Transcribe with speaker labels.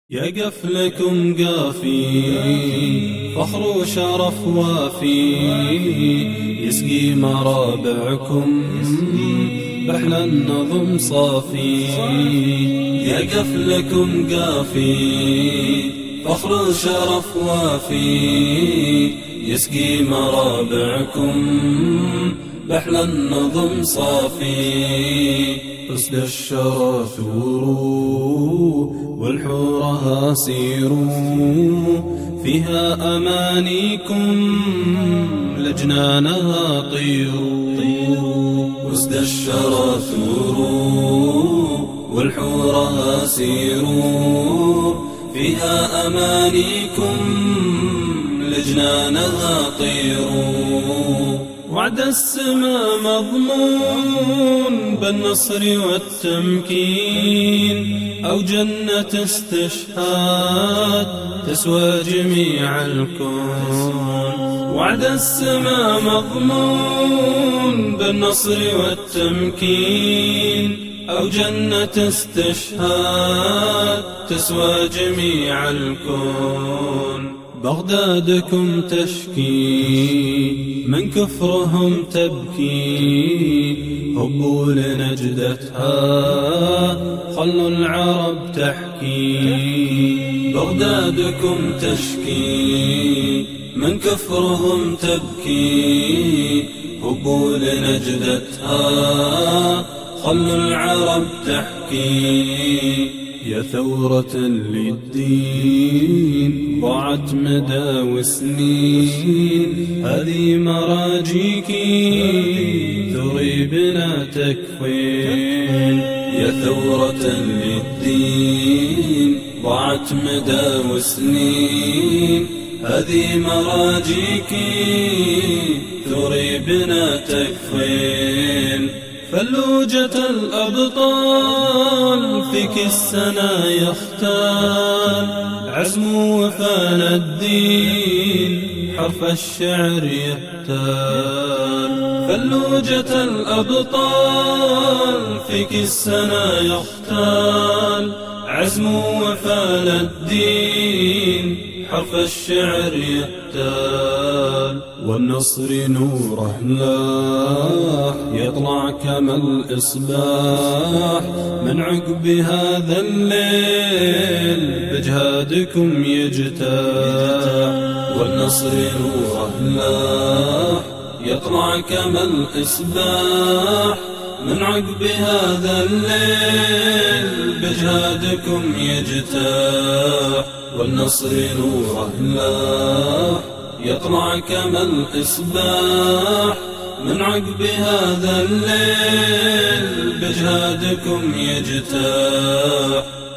Speaker 1: يا قفلكم قافي فخر وشرف وافي، يسقي مرابعكم بحل النظم صافي. يا قفلكم قافي فخر وشرف وافي، يسقي مرابعكم بحل النظم صافي. أسد الشرى ثوروا والحورها سيروا، فيها أمانيكم لجنانها طيروا. أسد الشرى ثوروا والحورها سيروا، فيها أمانيكم لجنانها طيروا. وعد السما مضمون بالنصر والتمكين، أو جنة استشهاد تسوى جميع الكون. وعد السما مضمون بالنصر والتمكين، أو جنة استشهاد تسوى جميع الكون. بغدادكم تشكي من كفرهم تبكي، هبوا لنجدتها خلوا العرب تحكي. بغدادكم تشكي من كفرهم تبكي، هبوا لنجدتها خلوا العرب تحكي. يا ثورة للدين ضاعت مدى وسنين، هذه مراجيكي ثري بنا تكفين. يا ثورة للدين ضاعت مدى وسنين، هذه مراجيكي ثري بنا تكفين. فلوجة الأبطال فيك السنا يختال، عزم وفان الدين حرف الشعر يهتال. فلوجة الأبطال فيك السنا يختال، عزم وفان الدين حرف الشعر يهتال. والنصر نوره لاح يطلع كما الإصباح، من عقب هذا الليل بجهادكم يجتاح. والنصر نوره لاح يطلع كما الإصباح، من عقب هذا الليل بجهادكم يجتاح. والنصر نوره لاح يطلع كما الإصباح، من عقب هذا الليل بجهادكم يجتاح.